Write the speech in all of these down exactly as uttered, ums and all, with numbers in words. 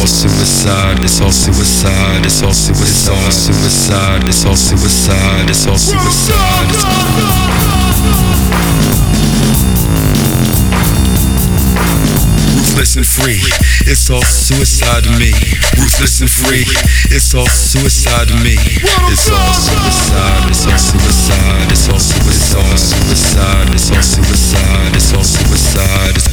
suicide, it's all suicide, it's all suicide, it's all suicide, it's all suicide, it's all ruthless and free, it's all suicide to me. Ruthless and free, it's all suicide to me. It's all suicide, it's all suicide, it's all suicide, suicide, it's all suicide, it's all suicide. It's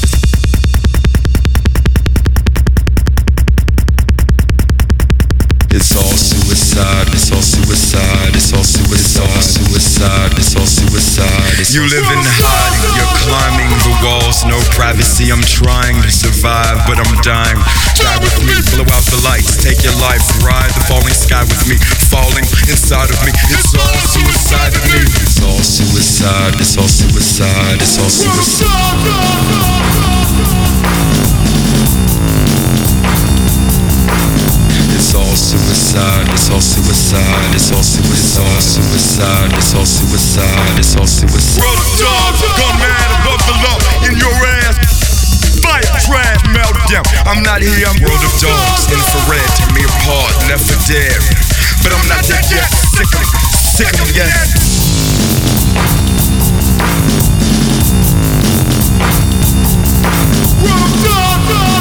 It's all suicide, it's all suicide, it's all suicide, suicide, it's all suicide. You live in hiding, you're climbing the walls, no privacy. I'm trying to survive, but I'm dying. Die with me, blow out the lights, take your life, ride the falling sky with me, falling inside of me. It's all suicide to me. It's all suicide, it's all suicide, it's all suicide. It's all suicide, it's all suicide, it's all suicide, suicide, it's all suicide, it's all suicide. World of dogs, gone mad above the law in your ass. Fight, trash, meltdown. I'm not here, I'm world of dogs, infrared, tear me apart, left for dead. But I'm not dead yet, sick of it, sick of it, yes. World of dogs.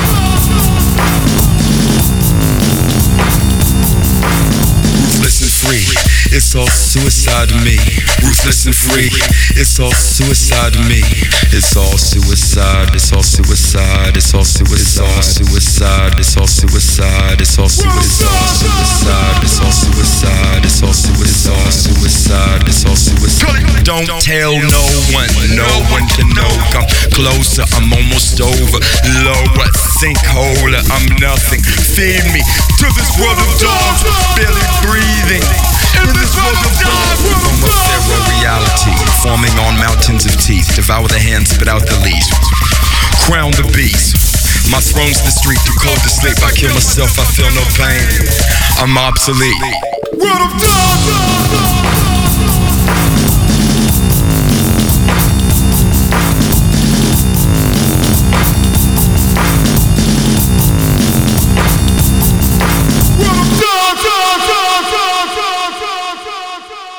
Ruthless and free, it's all suicide to me. Ruthless and free, it's all suicide to me. It's all suicide, it's all suicide, it's all suicide, suicide, it's all suicide, it's all suicide, it's all suicide, it's all suicide, suicide, it's all suicide. Don't tell no one, no one to know. Come closer, I'm almost over. Lower, sinkhole, I'm nothing. Feed me to this world of dogs, barely breathing. In this world of dogs, from a feral reality, forming on mountains of teeth. Devour the hand, spit out the leaves. Crown the beast. My throne's the street, too cold to sleep. I kill myself, I feel no pain. I'm obsolete. World of dogs.